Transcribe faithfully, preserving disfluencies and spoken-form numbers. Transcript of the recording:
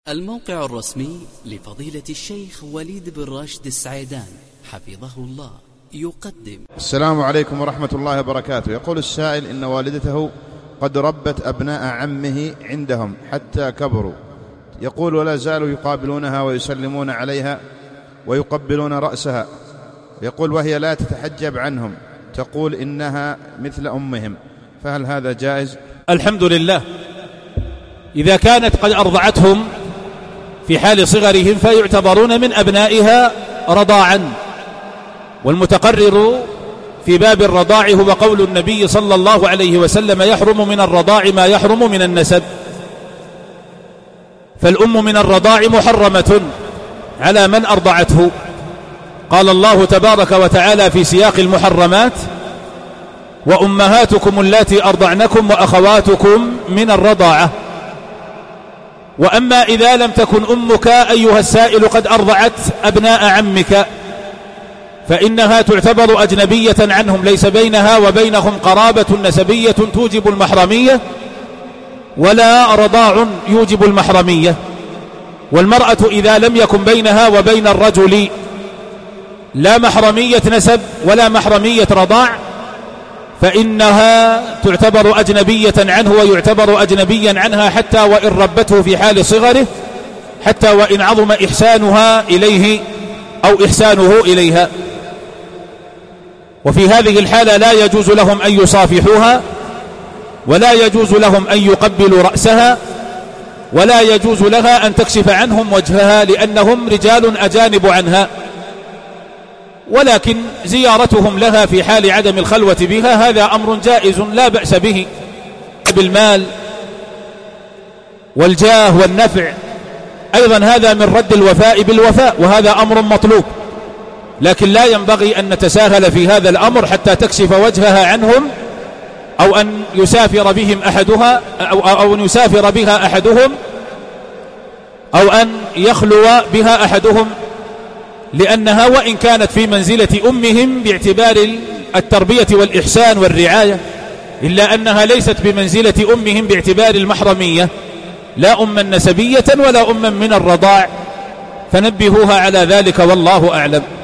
الموقع الرسمي لفضيلة الشيخ وليد بن راشد السعيدان حفظه الله يقدم. السلام عليكم ورحمة الله وبركاته. يقول السائل إن والدته قد ربت أبناء عمه عندهم حتى كبروا، يقول ولا زالوا يقابلونها ويسلمون عليها ويقبلون رأسها، يقول وهي لا تتحجب عنهم، تقول إنها مثل أمهم، فهل هذا جائز؟ الحمد لله، إذا كانت قد أرضعتهم في حال صغرهم فيعتبرون من أبنائها رضاعا، والمتقرر في باب الرضاع هو قول النبي صلى الله عليه وسلم: يحرم من الرضاع ما يحرم من النسب. فالأم من الرضاع محرمة على من أرضعته. قال الله تبارك وتعالى في سياق المحرمات: وأمهاتكم اللاتي أرضعنكم وأخواتكم من الرضاعة. وأما إذا لم تكن أمك أيها السائل قد أرضعت أبناء عمك فإنها تعتبر أجنبية عنهم، ليس بينها وبينهم قرابة نسبية توجب المحرمية ولا رضاع يوجب المحرمية. والمرأة إذا لم يكن بينها وبين الرجل لا محرمية نسب ولا محرمية رضاع فإنها تعتبر أجنبية عنه ويعتبر أجنبيا عنها حتى وإن ربته في حال صغره، حتى وإن عظم إحسانها إليه أو إحسانه إليها. وفي هذه الحالة لا يجوز لهم أن يصافحوها، ولا يجوز لهم أن يقبلوا رأسها، ولا يجوز لها أن تكشف عنهم وجهها لأنهم رجال أجانب عنها. ولكن زيارتهم لها في حال عدم الخلوة بها هذا أمر جائز لا بأس به، بالمال والجاه والنفع أيضا هذا من رد الوفاء بالوفاء، وهذا أمر مطلوب، لكن لا ينبغي أن نتساهل في هذا الأمر حتى تكشف وجهها عنهم، أو أن يسافر بهم أحدها أو, أو أن يسافر بها أحدهم، أو أن يخلو بها أحدهم، لأنها وإن كانت في منزلة أمهم باعتبار التربية والإحسان والرعاية، إلا أنها ليست بمنزلة أمهم باعتبار المحرمية، لا أما نسبية ولا أما من الرضاع، فنبهوها على ذلك والله أعلم.